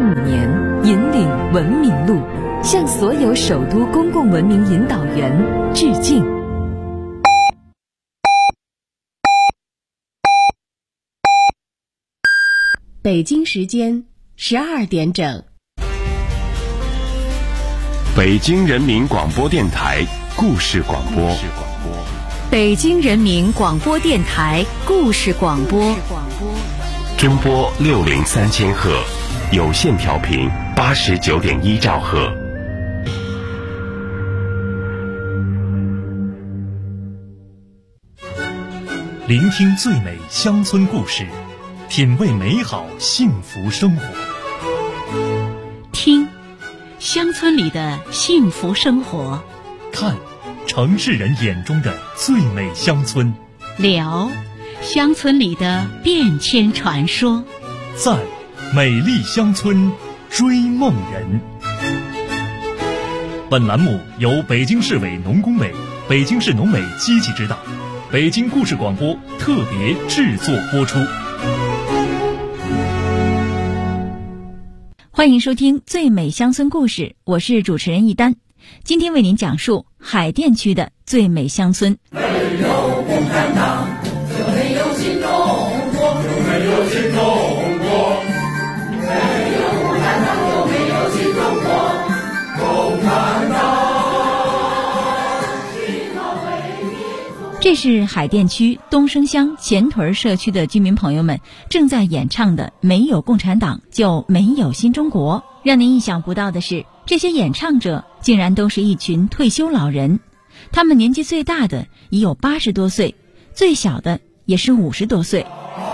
5年，引领文明路，向所有首都公共文明引导员致敬。 北京时间12点整。 北京人民广播电台故事广播。 北京人民广播电台故事广播。 中波603000赫，有线调频89.1兆赫。 聆听最美乡村故事，品味美好幸福生活。 听乡村里的幸福生活， 看城市人眼中的最美乡村， 聊乡村里的变迁传说， 在美丽乡村追梦人。本栏目由北京市委农工委、北京市农委积极指导，北京故事广播特别制作播出。 欢迎收听最美乡村故事，我是主持人一丹。今天为您讲述海淀区的最美乡村。 没有共产党，就没有新中国，就没有新中国。没有共产党，就没有新中国。共产党是他为民族。 这是海淀区东升乡前屯社区的居民朋友们正在演唱的《没有共产党，就没有新中国》。让您意想不到的是，这些演唱者竟然都是一群退休老人，他们年纪最大的已有80多岁，最小的也是50多岁。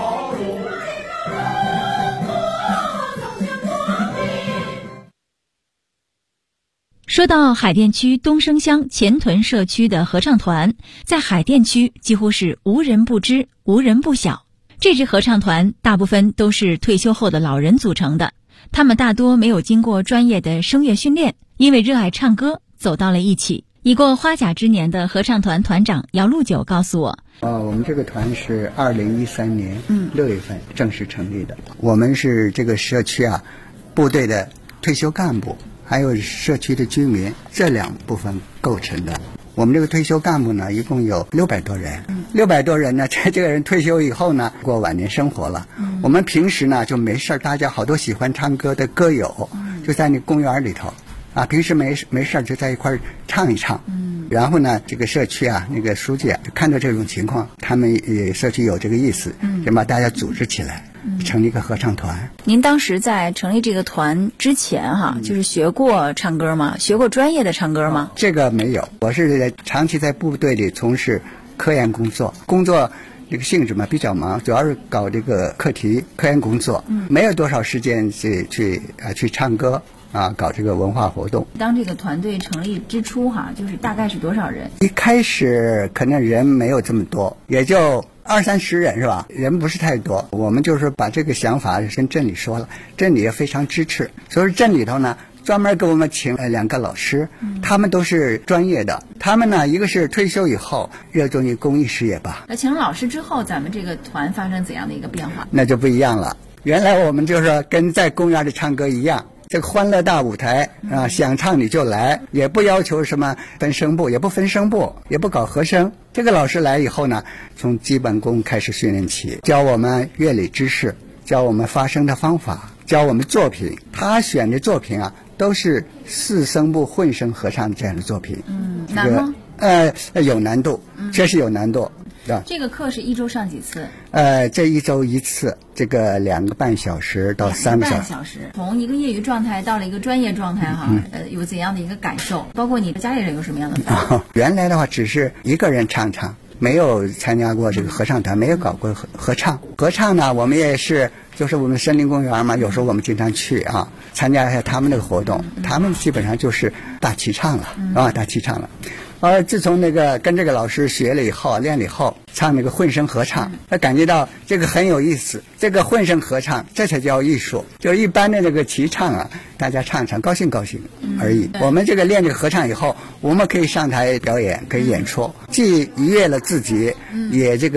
说到海淀区东升乡前屯社区的合唱团，在海淀区几乎是无人不知，无人不晓。这支合唱团大部分都是退休后的老人组成的，他们大多没有经过专业的声乐训练，因为热爱唱歌走到了一起。已过花甲之年的合唱团团长姚路九告诉我， 我们这个团是2013年6月份正式成立的。我们是这个社区部队的退休干部还有社区的居民这两部分构成的。我们这个退休干部呢，一共有600多人。600多人呢，这个人退休以后呢，过晚年生活了。我们平时呢就没事，大家好多喜欢唱歌的歌友，就在那公园里头平时没事就在一块唱一唱。然后呢，这个社区那个书记就看到这种情况，他们社区有这个意思，就把大家组织起来，成立一个合唱团。 您当时在成立这个团之前就是学过唱歌吗？学过专业的唱歌吗？ 这个没有，我是长期在部队里从事科研工作这个性质嘛比较忙，主要是搞这个课题科研工作，没有多少时间去唱歌搞这个文化活动。 当这个团队成立之初就是大概是多少人？ 一开始可能人没有这么多，也就20-30人是吧？人不是太多。我们就是把这个想法跟镇里说了，镇里也非常支持，所以镇里头呢专门给我们请了2个老师，他们都是专业的。他们呢，一个是退休以后热衷于公益事业吧。 请了老师之后，咱们这个团发生怎样的一个变化？ 那就不一样了。原来我们就是跟在公园里唱歌一样，这个欢乐大舞台想唱你就来，也不要求什么分声部，也不分声部，也不搞和声。这个老师来以后呢，从基本功开始训练起，教我们乐理知识，教我们发声的方法，教我们作品。他选的作品都是4声部混声合唱这样的作品。 难吗？ 有难度，确实有难度。 这个课是1周上几次？ 这1周1次，这个2个半小时到3个小时。 从一个业余状态到了一个专业状态有怎样的一个感受？包括你的家里人有什么样的反应？ 原来的话只是一个人唱，没有参加过这个合唱团，没有搞过合唱。合唱呢，我们也是，就是我们森林公园嘛，有时候我们经常去参加一下他们那个活动。他们基本上就是大齐唱了大齐唱了。自从那个跟这个老师学了以后，练了以后，唱那个混声合唱，他感觉到这个很有意思。这个混声合唱，这才叫艺术。就一般的那个齐唱大家唱唱，高兴高兴而已。我们这个练这个合唱以后，我们可以上台表演，可以演出，既愉悦了自己，也这个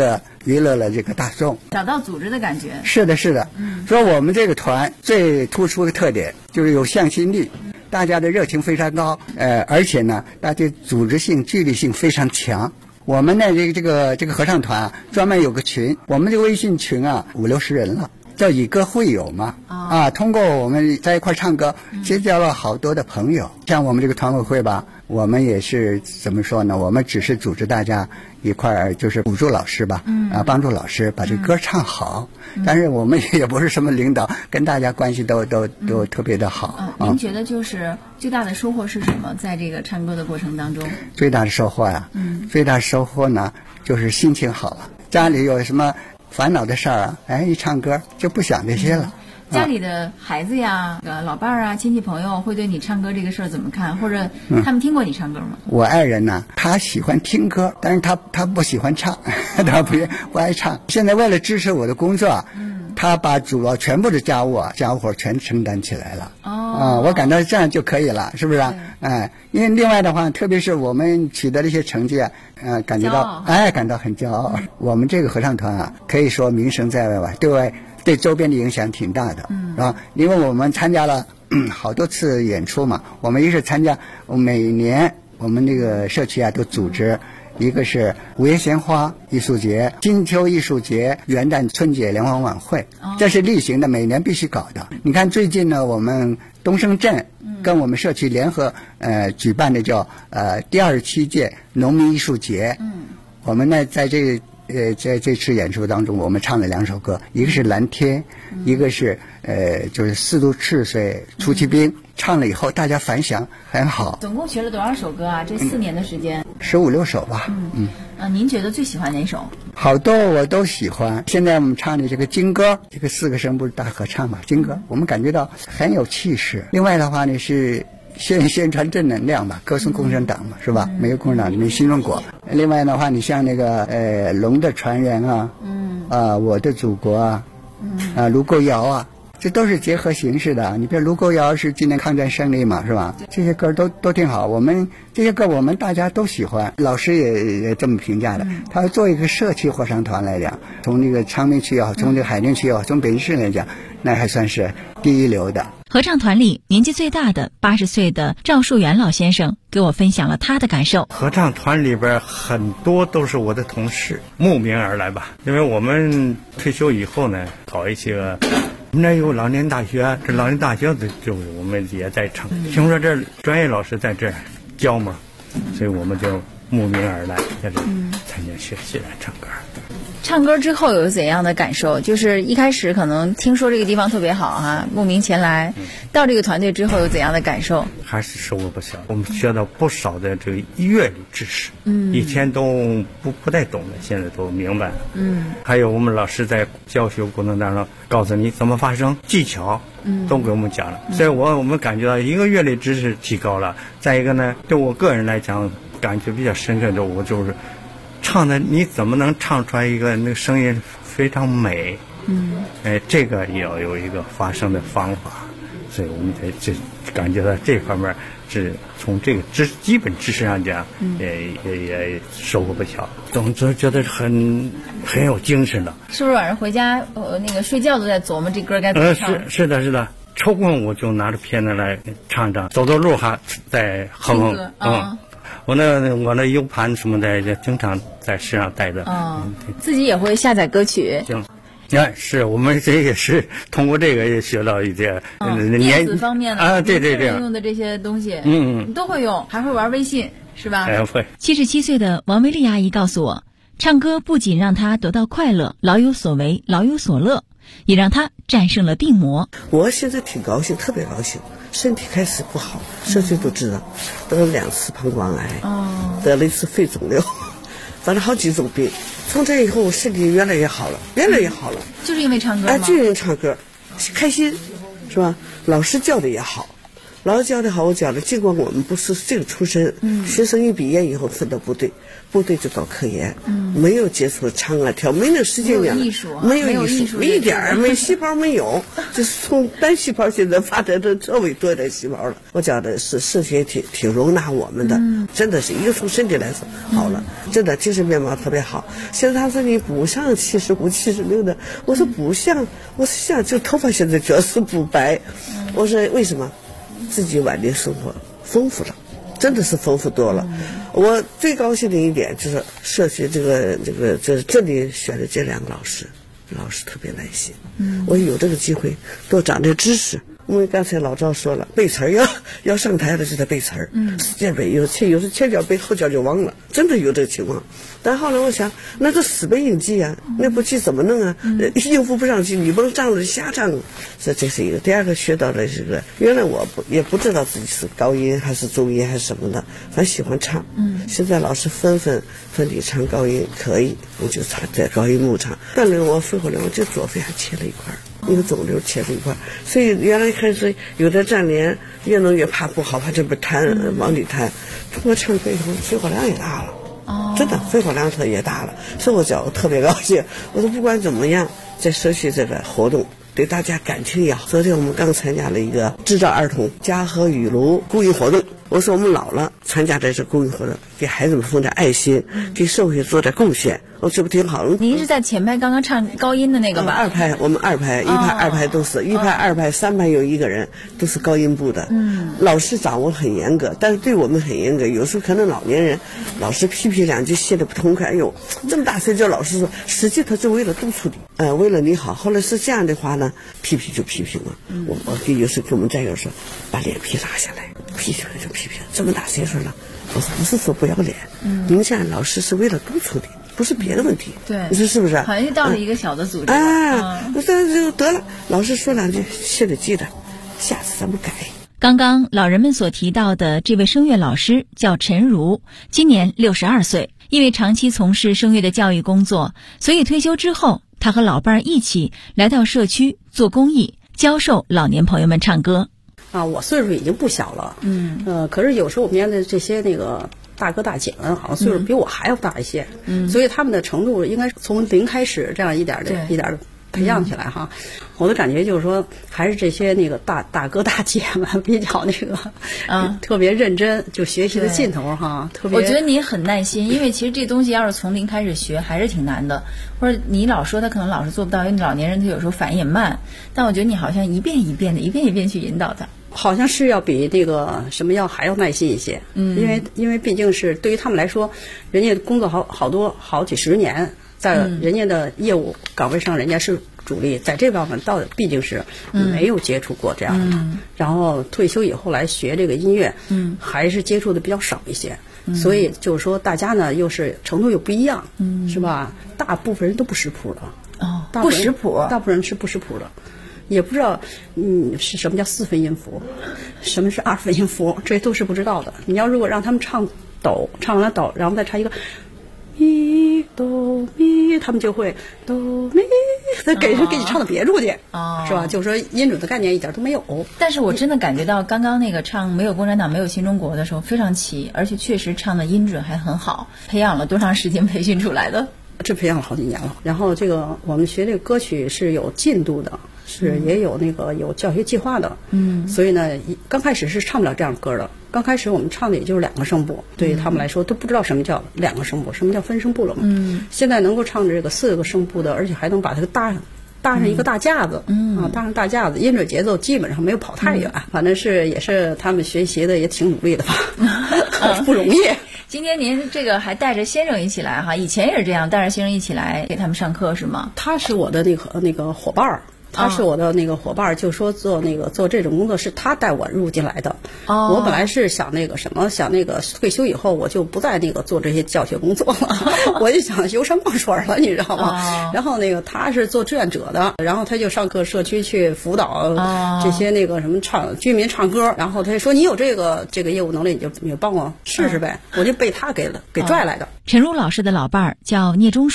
娱乐了这个大众， 找到组织的感觉。 是的，是的。说我们这个团最突出的特点就是有向心力，大家的热情非常高，而且呢，大家组织性、纪律性非常强。我们呢，这个合唱团啊，专门有个群，我们这个微信群啊，50-60人了。叫以歌会友嘛，通过我们在一块唱歌，结交了好多的朋友。像我们这个团委会吧，我们也是怎么说呢？我们只是组织大家一块儿，就是补助老师吧，帮助老师把这歌唱好。但是我们也不是什么领导，跟大家关系都特别的好。 您觉得就是最大的收获是什么？在这个唱歌的过程当中， 最大的收获呀，最大的收获呢，就是心情好了。家里有什么烦恼的事儿啊，一唱歌就不想这些了。 家里的孩子呀、老伴儿啊、亲戚朋友会对你唱歌这个事儿怎么看？或者他们听过你唱歌吗？ 我爱人呢，他喜欢听歌，但是他不喜欢唱，他不爱唱。现在为了支持我的工作，他把主要全部的家务活全承担起来了。我感到这样就可以了，是不是？因为另外的话，特别是我们取得了一些成绩感觉到感到很骄傲。我们这个合唱团啊，可以说名声在外，对周边的影响挺大的，是吧？因为我们参加了好多次演出嘛，我们一是参加每年我们这个社区都组织。一个是五月鲜花艺术节、金秋艺术节、元旦春节联欢晚会，这是例行的，每年必须搞的。你看最近呢，我们东升镇跟我们社区联合举办的叫第27届农民艺术节。我们呢在这次演出当中，我们唱了2首歌，一个是蓝天，一个是就是4度赤水出奇兵。唱了以后，大家反响很好。 总共学了多少首歌啊？这4年的时间 ，15-16首吧。 您觉得最喜欢哪首？ 好多我都喜欢。现在我们唱的这个金歌，这个4个声部大合唱嘛，金歌，我们感觉到很有气势。另外的话呢是宣传正能量吧，歌颂共产党嘛，是吧？没有共产党没新中国。另外的话，你像那个龙的传人啊，我的祖国卢沟谣啊。这都是结合形式的，你比如卢沟谣是纪念抗战胜利嘛，是吧？这些歌都挺好，我们这些歌我们大家都喜欢，老师也这么评价的。他做一个社区合唱团来讲，从这个昌平区从这个海淀区从北京市来讲，那还算是第一流的。 合唱团里年纪最大的80岁的赵树元老先生给我分享了他的感受。 合唱团里边很多都是我的同事，慕名而来吧，因为我们退休以后呢，搞一些我们那有老年大学，这老年大学就我们也在唱。听说这专业老师在这儿教嘛，所以我们就慕名而来，在这参加学习来唱歌。 唱歌之后有怎样的感受？就是一开始可能听说这个地方特别好慕名前来，到这个团队之后有怎样的感受？ 还是收获不小，我们学到不少的这个乐理知识，以前都不太懂的，现在都明白了。还有我们老师在教学过程当中告诉你怎么发声，技巧都给我们讲了，所以我们感觉到一个乐理知识提高了。再一个呢，对我个人来讲，感觉比较深刻的，我就是唱的你怎么能唱出来一个那个声音非常美？这个也要有一个发声的方法，所以我们这感觉到这方面是从这个基本知识上讲，也收获不小。总之觉得很有精神了。 是不是晚上回家那个睡觉都在琢磨这歌该怎么唱？ 是的。抽空我就拿着片子来唱，走路还在哼。我那 U 盘什么的也经常在身上带着。 自己也会下载歌曲。 行，是我们这也是通过这个也学到一些电子方面的对用的这些东西，你都会用，还会玩微信是吧？ 会。 77岁的王维丽阿姨告诉我，唱歌不仅让她得到快乐，老有所为，老有所乐，也让她战胜了病魔。 我现在挺高兴，特别高兴。身体开始不好，社区都知道，得了2次膀胱癌，得了1次肺肿瘤，反正好几种病。从这以后，我身体越来越好了， 就是因为唱歌吗？ 就是因为唱歌，开心，是吧？老师教的也好， 老师教的好，我教的。尽管我们不是这个出身，学生一毕业以后分到部队，部队就搞科研，没有接触唱啊跳，没那时间了，没有艺术，一点儿没细胞没有，就是从单细胞现在发展的稍微多一点细胞了。我教的是社学挺容纳我们的，真的是一个从身体来说好了，真的精神面貌特别好。现在他说你不像75、76的，我说不像，我是像，就头发现在主要是不白，我说为什么？自己晚年生活丰富了，真的是丰富多了。我最高兴的一点就是社学这里选的这2个老师特别耐心。我有这个机会多长点知识。因为刚才老赵说了，背词儿要上台了就得背词儿，使劲背，有时前脚背后脚就忘了，真的有这个情况。但后来我想，那个死背硬记啊，那不记怎么弄啊？应付不上去，你甭仗着瞎唱。这是一个。第二个学到的是个，原来我也不知道自己是高音还是中音还是什么的，反正喜欢唱。现在老师分你唱高音可以，我就在高音部唱。但是我肺活量，我就左肺还切了一块。一个肿瘤切了一块，所以原来开始有的站连越弄越怕不好，怕这边弹往里弹。通过唱歌以后，肺活量也大了，真的肺活量也大了，所以我特别高兴。我说不管怎么样，在社区这个活动对大家感情也好。昨天我们刚参加了一个智障儿童家和雨炉公益活动。我说我们老了参加这次公益活动，给孩子们分点爱心，给社会做点贡献，这不挺好？ 您是在前排刚刚唱高音的那个吧？ 2排，我们2排、1排、2排都是1排、2排、3排有一个人，都是高音部的。老师掌握很严格，但是对我们很严格。有时候可能老年人，老师批评2句写的不痛快，哎呦，这么大声叫老师说，实际他是为了督促你，为了你好。后来是这样的话呢，批评就批评了。我有时跟我们战友说，把脸皮拉下来，批评就批评，这么大声说了，我说不是说不要脸，明显老师是为了督促你。不是别的问题， 对， 你说是不是？ 好像到了一个小的组织那就得了。老师说2句，现在记得，下次咱们改。 刚刚老人们所提到的这位声乐老师叫陈如，今年62岁。因为长期从事声乐的教育工作，所以退休之后，他和老伴儿一起来到社区做公益，教授老年朋友们唱歌。 我岁数已经不小了，可是有时候我面对这些那个大哥大姐们，好像岁数比我还要大一些，所以他们的程度应该是从0开始，这样一点的培养起来哈。我的感觉就是说，还是这些那个大哥大姐们比较那个，特别认真，就学习的劲头哈。特别， 我觉得你很耐心，因为其实这东西要是从0开始学，还是挺难的。或者你老说他可能老是做不到，因为老年人他有时候反应也慢，但我觉得你好像一遍一遍去引导他。 好像是要比这个什么还要耐心一些，因为毕竟是对于他们来说，人家工作好几十年，在人家的业务岗位上，人家是主力，在这方面毕竟是没有接触过这样的，然后退休以后来学这个音乐，还是接触的比较少一些，所以就是说大家呢又是程度又不一样，是吧？大部分人都不识谱的， 不识谱， 大部分人是不识谱的。也不知道，是什么叫4分音符，什么是2分音符，这都是不知道的。你要如果让他们唱哆，唱完了哆，然后再唱一个咪哆咪，他们就会哆咪，给你唱到别处去，是吧？就是说音准的概念一点都没有。 但是我真的感觉到刚刚那个唱没有共产党没有新中国的时候非常齐，而且确实唱的音准还很好。培养了多长时间培训出来的？ 这培养了好几年了。然后这个我们学这个歌曲是有进度的。是也有有教学计划的，所以呢，刚开始是唱不了这样歌的。刚开始我们唱的也就是2个声部，对于他们来说都不知道什么叫2个声部，什么叫分声部了嘛。现在能够唱这个4个声部的，而且还能把它搭上一个大架子，搭上大架子，音准节奏基本上没有跑太远。反正也是他们学习的也挺努力的吧，不容易。 今天您这个还带着先生一起来哈，以前也是这样，带着先生一起来给他们上课是吗？ 他是我的那个伙伴儿。他是我的那个伙伴，就说做这种工作是他带我入进来的。我本来是想想退休以后我就不再做这些教学工作了，我就想游山逛水了，你知道吗？然后他是做志愿者的，然后他就上各社区去辅导这些什么居民唱歌，然后他就说你有这个业务能力，你就帮我试试呗，我就被他给拽来的。 陈如老师的老伴儿叫聂中树。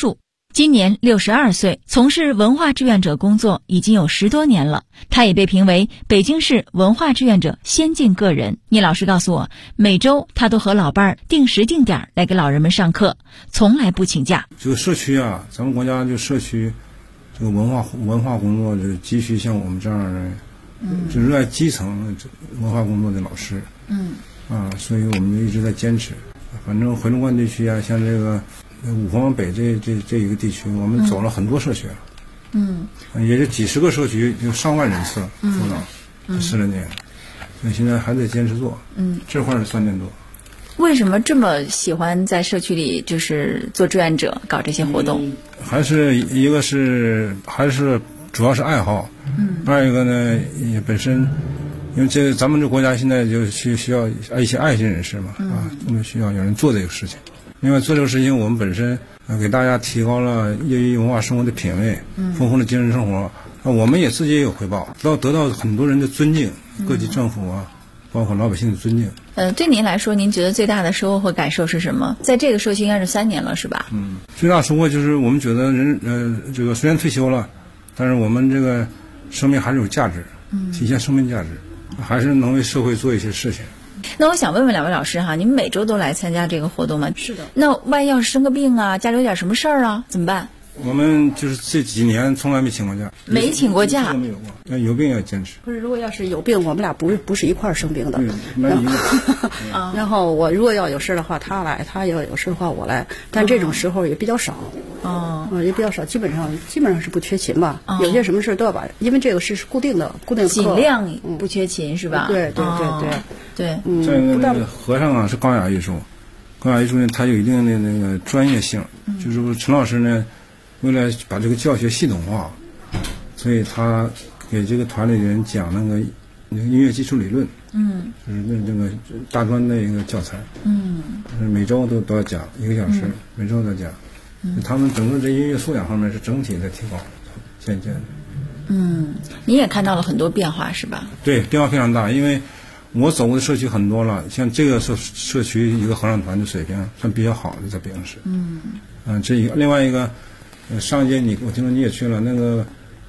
今年62岁，从事文化志愿者工作已经有10多年了。他也被评为北京市文化志愿者先进个人。聂老师告诉我，每周他都和老伴儿定时定点来给老人们上课，从来不请假。 这个社区啊，咱们国家就社区这个文化工作就急需像我们这样的，就热爱基层文化工作的老师。所以我们就一直在坚持。反正回龙观地区啊，像这个五环往北这一个地区，我们走了很多社区了，也就几十个社区，有上万人次辅导，10来年，所以现在还在坚持做。这块是3年多。 为什么这么喜欢在社区里就是做志愿者，搞这些活动？ 还是一个是主要是爱好，二一个呢也本身。因为咱们这国家现在就需要一些爱心人士嘛，我们需要有人做这个事情。另外做这个事情，我们本身给大家提高了业余文化生活的品位，丰富了精神生活。我们也自己也有回报，得到很多人的尊敬，各级政府啊，包括老百姓的尊敬。 对您来说，您觉得最大的收获和感受是什么？在这个社区应该是3年了，是吧？ 最大收获就是我们觉得这个虽然退休了，但是我们这个生命还是有价值，体现生命价值。还是能为社会做一些事情。 那我想问问2位老师哈，你们每周都来参加这个活动吗？ 是的。 那万一要是生个病啊，家里有点什么事儿啊，怎么办？ 我们就是这几年从来没请过假， 没请过假， 没有过。那有病要坚持。 不是，如果要是有病，我们俩不是一块儿生病的。然后我如果要有事的话，他来；他要有事的话，我来。但这种时候也比较少。也比较少，基本上是不缺勤吧。有些什么事都要把，因为这个是固定的课， 尽量不缺勤是吧？ 对。 再一个那个和尚啊是高雅艺术，高雅艺术呢它有一定的那个专业性，就是陈老师呢为了把这个教学系统化，所以他给这个团里人讲那个音乐基础理论，就是那个大专的一个教材，每周都要讲1个小时，每周都讲。他们整个这音乐素养方面是整体在提高，渐渐的。 你也看到了很多变化是吧？ 对，变化非常大。因为我走过的社区很多了，像这个社区一个合唱团的水平算比较好的，在北京市。这一个，另外一个，上一届我听说你也去了那个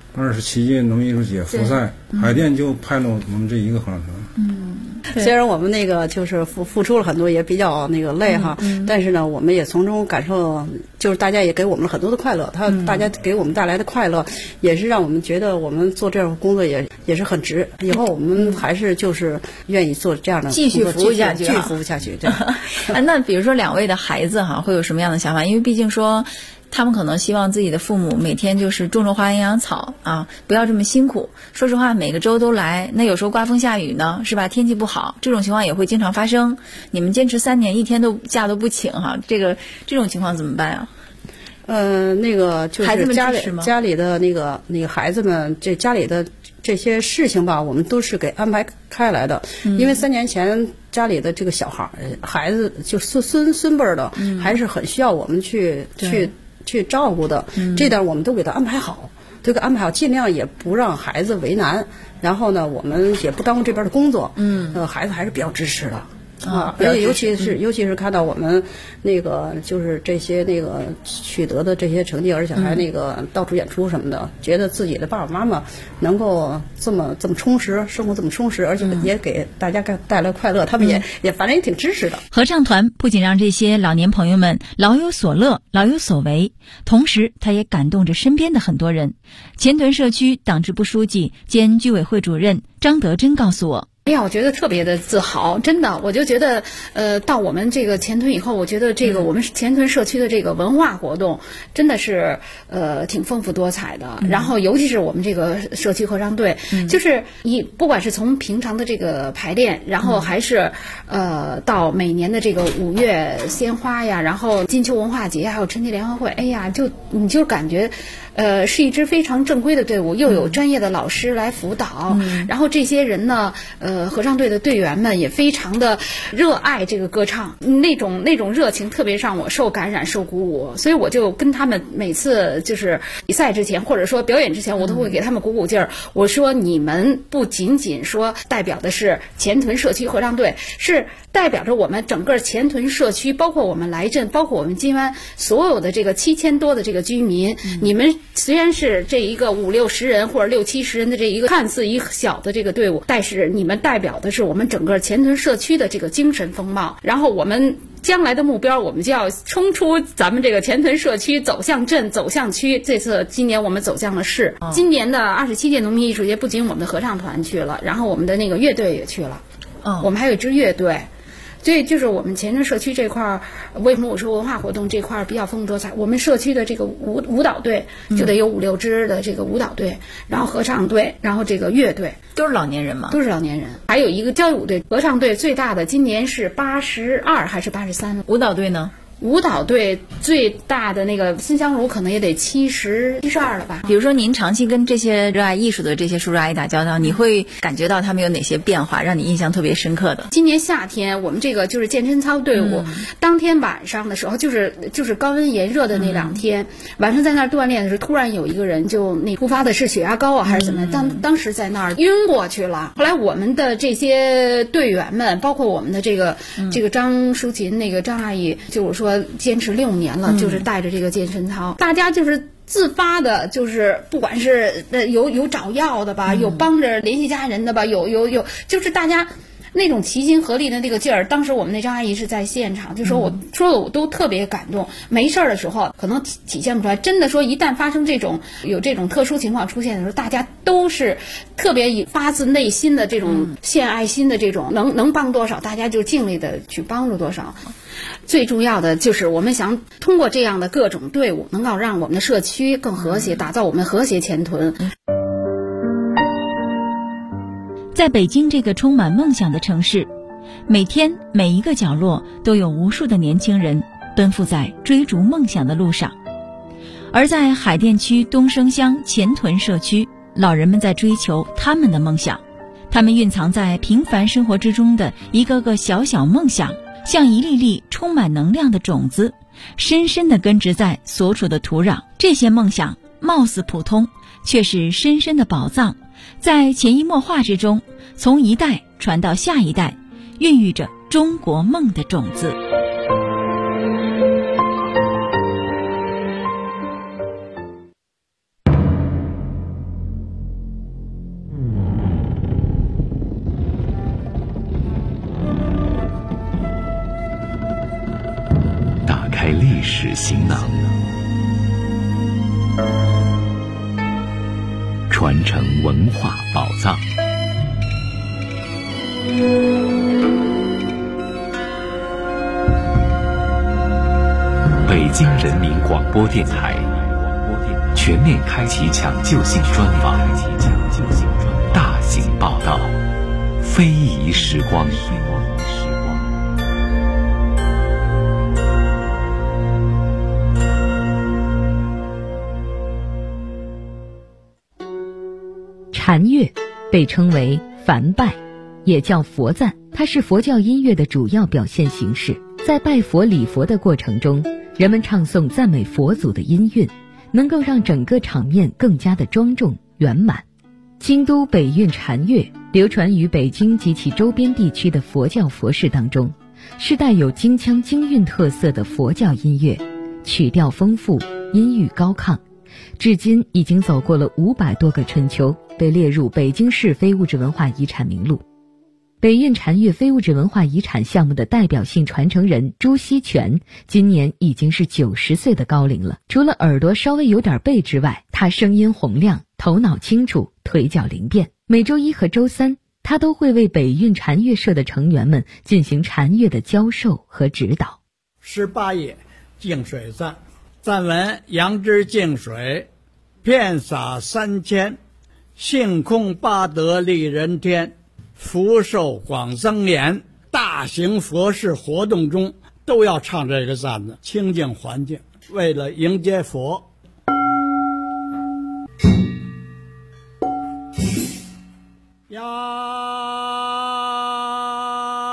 27届农民艺术节复赛，海淀就派了我们这一个合唱团。 虽然我们那个就是付出了很多，也比较那个累哈，但是呢，我们也从中感受，就是大家也给我们了很多的快乐。大家给我们带来的快乐，也是让我们觉得我们做这样的工作也是很值。以后我们还是就是愿意做这样的工作， 继续服务下去， 继续服务下去。对。 那比如说2位的孩子哈，会有什么样的想法？因为毕竟说，他们可能希望自己的父母每天就是种种花养养草啊，不要这么辛苦。说实话，每个周都来，那有时候刮风下雨呢，是吧？天气不好，这种情况也会经常发生。你们坚持3年，1天假都不请哈，这种情况怎么办啊？ 那个就是孩子们支持吗？ 家里的那个孩子们，这家里的这些事情吧，我们都是给安排开来的。因为3年前家里的这个小孩子就孙辈的，还是很需要我们去照顾的。这点我们都给他安排好，尽量也不让孩子为难。然后呢，我们也不耽误这边的工作。孩子还是比较支持的。而且尤其是看到我们那个就是这些那个取得的这些成绩，而且还那个到处演出什么的，觉得自己的爸爸妈妈能够这么充实，生活这么充实，而且也给大家带来快乐，他们也反正也挺支持的。 合唱团不仅让这些老年朋友们老有所乐、老有所为，同时他也感动着身边的很多人。前屯社区党支部书记兼居委会主任张德珍告诉我。 我觉得特别的自豪，真的，我就觉得，到我们这个前屯以后，我觉得这个我们前屯社区的这个文化活动真的是挺丰富多彩的。然后，尤其是我们这个社区合唱队，就是不管是从平常的这个排练，然后还是到每年的这个5月鲜花呀，然后金秋文化节，还有春节联欢会，你就感觉是一支非常正规的队伍，又有专业的老师来辅导，然后这些人呢，合唱队的队员们也非常的热爱这个歌唱，那种热情特别让我受感染、受鼓舞，所以我就跟他们每次就是比赛之前或者说表演之前，我都会给他们鼓鼓劲儿。我说你们不仅仅说代表的是前屯社区合唱队，是代表着我们整个前屯社区，包括我们来镇，包括我们金湾所有的这个7000多的这个居民，你们虽然是这一个50-60人或者60-70人的这一个看似一小的这个队伍，但是你们代表的是我们整个前屯社区的这个精神风貌。然后我们将来的目标，我们就要冲出咱们这个前屯社区，走向镇，走向区。今年我们走向了市。今年的27届农民艺术节，不仅我们的合唱团去了，然后我们的那个乐队也去了。我们还有一支乐队。所以就是我们前镇社区这块儿，为什么我说文化活动这块儿比较丰富多彩？我们社区的这个舞蹈队就得有5-6支的这个舞蹈队，然后合唱队，然后这个乐队都是老年人吗？ 都是老年人，还有一个交谊舞队。合唱队最大的今年是82还是83？ 舞蹈队呢？ 舞蹈队最大的那个新香炉可能也得72了吧。 比如说您长期跟这些热爱艺术的这些叔叔阿姨打交道，你会感觉到他们有哪些变化让你印象特别深刻的？ 今年夏天我们这个就是健身操队伍，当天晚上的时候就是高温炎热的那2天，晚上在那儿锻炼的时候，突然有一个人就突发的是血压高啊还是怎么样，当时在那儿晕过去了。后来我们的这些队员们，包括我们的这个张淑琴那个张阿姨，就是说坚持6年了，就是带着这个健身操，大家就是自发的，就是不管是有找药的吧，有帮着联系家人的吧，有就是大家那种齐心合力的那个劲儿。当时我们那张阿姨是在现场，就说我说的我都特别感动。没事儿的时候可能体现不出来，真的说一旦发生有这种特殊情况出现的时候，大家都是特别以发自内心的这种献爱心的这种，能帮多少大家就尽力的去帮助多少。最重要的就是我们想通过这样的各种队伍，能够让我们的社区更和谐，打造我们和谐前屯。 在北京这个充满梦想的城市，每天每一个角落都有无数的年轻人奔赴在追逐梦想的路上。而在海淀区东升乡前屯社区，老人们在追求他们的梦想，他们蕴藏在平凡生活之中的一个个小小梦想，像一粒粒充满能量的种子，深深地根植在所处的土壤。这些梦想貌似普通，却是深深的宝藏，在潜移默化之中，从一代传到下一代，孕育着中国梦的种子。 打开历史行囊，传承文化宝藏。北京人民广播电台全面开启抢救性专访，大型报道，非遗时光。 禅乐被称为梵拜，也叫佛赞，它是佛教音乐的主要表现形式。在拜佛礼佛的过程中，人们唱诵赞美佛祖的音韵，能够让整个场面更加的庄重圆满。京都北韵禅乐流传于北京及其周边地区的佛教佛事当中，是带有京腔京韵特色的佛教音乐，曲调丰富，音域高亢，至今已经走过了500多个春秋，被列入北京市非物质文化遗产名录。北韵禅乐非物质文化遗产项目的代表性传承人朱锡全今年已经是90岁的高龄了。除了耳朵稍微有点背之外，他声音洪亮，头脑清楚，腿脚灵便。每周1和周3，他都会为北韵禅乐社的成员们进行禅乐的教授和指导。 18页净水赞，赞文：杨枝净水，遍洒3000，性空八德利人天，福寿广增延。大型佛事活动中都要唱这个赞的，清净环境，为了迎接佛。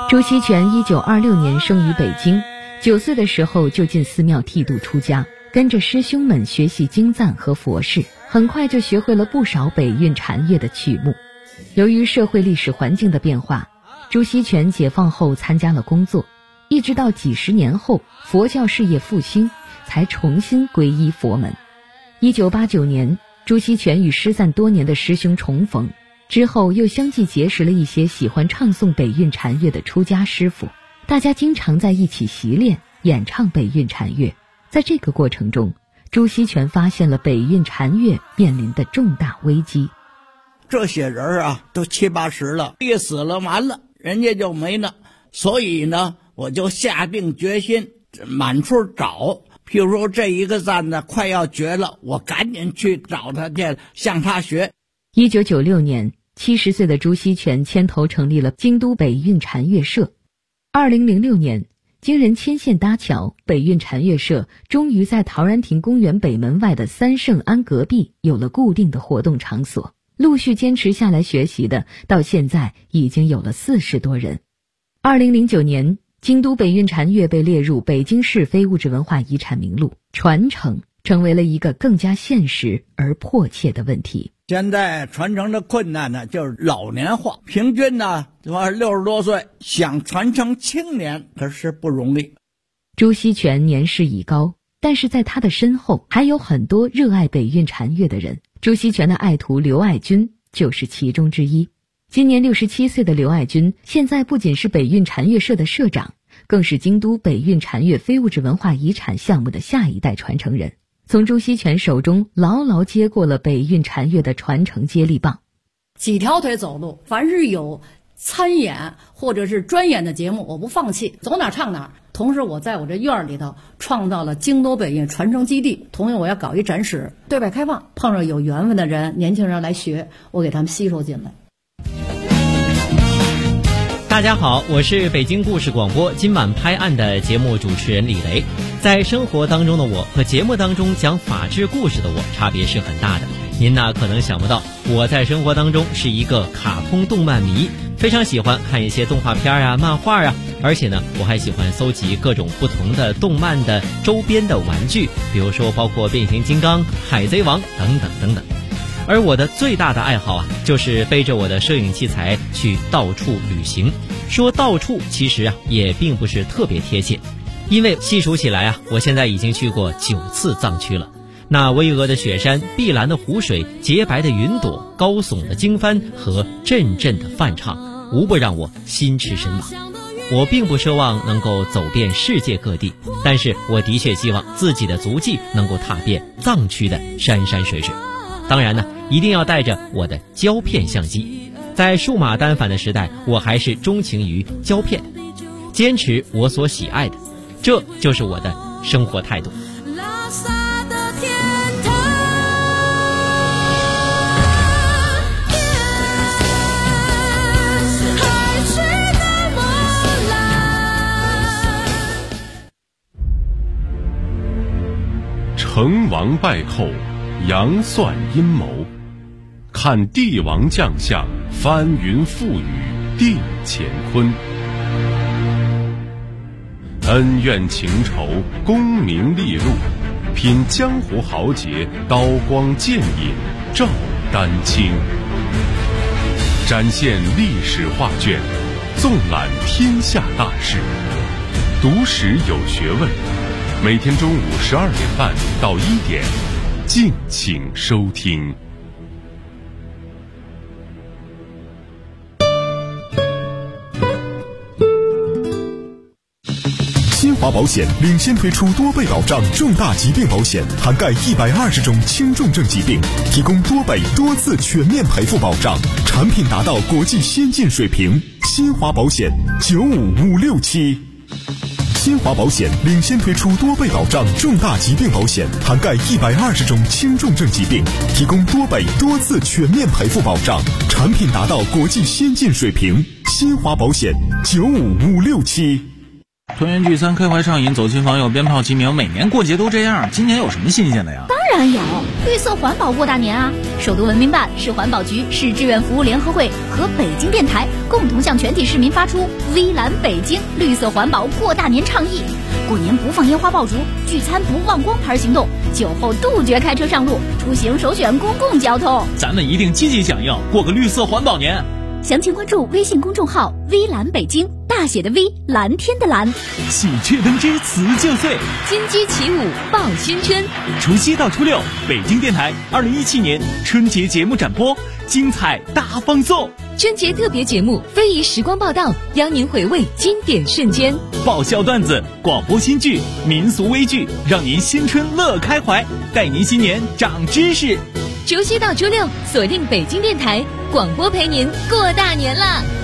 朱锡全1926年生于北京，9岁的时候就进寺庙剃度出家，跟着师兄们学习经赞和佛事，很快就学会了不少北韵禅乐的曲目。由于社会历史环境的变化，朱锡全解放后参加了工作，一直到几十年后佛教事业复兴，才重新皈依佛门。1989年，朱锡全与失散多年的师兄重逢，之后又相继结识了一些喜欢唱诵北韵禅乐的出家师傅，大家经常在一起习练演唱北韵禅乐。在这个过程中，朱锡全发现了北韵禅乐面临的重大危机。 这些人啊都70、80了，一死了完了，人家就没了。所以呢，我就下定决心满处找，譬如说这一个赞呢快要绝了，我赶紧去找他去向他学。 1996年，70岁的朱锡全牵头成立了京都北韵禅乐社。2006年，经人牵线搭桥，北韵禅乐社终于在陶然亭公园北门外的三圣庵隔壁有了固定的活动场所。陆续坚持下来学习的，到现在已经有了40多人。2009年，京都北韵禅乐被列入北京市非物质文化遗产名录，传承成为了一个更加现实而迫切的问题。 现在传承的困难呢，就是老年化，平均呢60多岁，想传承青年可是不容易。 朱锡全年事已高，但是在他的身后还有很多热爱北韵禅乐的人。朱锡全的爱徒刘爱军就是其中之一。今年67岁的刘爱军，现在不仅是北韵禅乐社的社长，更是京都北韵禅乐非物质文化遗产项目的下一代传承人，从朱锡全手中牢牢接过了北韵禅乐的传承接力棒。 几条腿走路，凡是有参演或者是专演的节目，我不放弃，走哪唱哪。同时我在我这院里头创造了京都北韵传承基地，同时我要搞一展示，对外开放，碰上有缘分的人，年轻人来学，我给他们吸收进来。 大家好，我是北京故事广播今晚拍案的节目主持人李雷。在生活当中的我和节目当中讲法治故事的我差别是很大的。您呢可能想不到，我在生活当中是一个卡通动漫迷，非常喜欢看一些动画片啊、漫画啊，而且呢我还喜欢搜集各种不同的动漫的周边的玩具，比如说包括变形金刚、海贼王等等等等。而我的最大的爱好啊，就是背着我的摄影器材去到处旅行。说到处其实啊也并不是特别贴切，因为细数起来啊，我现在已经去过9次藏区了。那巍峨的雪山、碧蓝的湖水、洁白的云朵、高耸的经幡和阵阵的梵唱，无不让我心驰神往。我并不奢望能够走遍世界各地，但是我的确希望自己的足迹能够踏遍藏区的山山水水。当然呢，一定要带着我的胶片相机。在数码单反的时代，我还是钟情于胶片，坚持我所喜爱的，这就是我的生活态度。 成王败寇，杨算阴谋，看帝王将相，翻云覆雨定乾坤。恩怨情仇，功名利禄，品江湖豪杰，刀光剑影，照丹青。展现历史画卷，纵览天下大事，读史有学问。每天中午12点半到1点，敬请收听。 新华保险领先推出多倍保障重大疾病保险，涵盖120种轻重症疾病，提供多倍多次全面赔付保障，产品达到国际先进水平。新华保险95567。新华保险领先推出多倍保障重大疾病保险，涵盖120种轻重症疾病，提供多倍多次全面赔付保障，产品达到国际先进水平。新华保险95567。 团圆聚餐，开怀畅饮，走亲访友，鞭炮齐鸣，每年过节都这样，今年有什么新鲜的呀？ 当然有，绿色环保过大年啊！首都文明办、市环保局、市志愿服务联合会和北京电台共同向全体市民发出微蓝北京绿色环保过大年倡议。过年不放烟花爆竹，聚餐不忘光牌行动，酒后杜绝开车上路，出行首选公共交通。 咱们一定积极响应，过个绿色环保年。 详情关注微信公众号微蓝北京，大写的 V， 蓝天的蓝。 喜鹊登枝辞旧岁， 金鸡起舞报新春。 除夕到初六，北京电台2017年春节节目展播，精彩大放送。 春节特别节目非遗时光报道，邀您回味经典瞬间。 爆笑段子、广播新剧、民俗微剧，让您新春乐开怀，带您新年长知识。 除夕到初六，锁定北京电台广播，陪您过大年啦！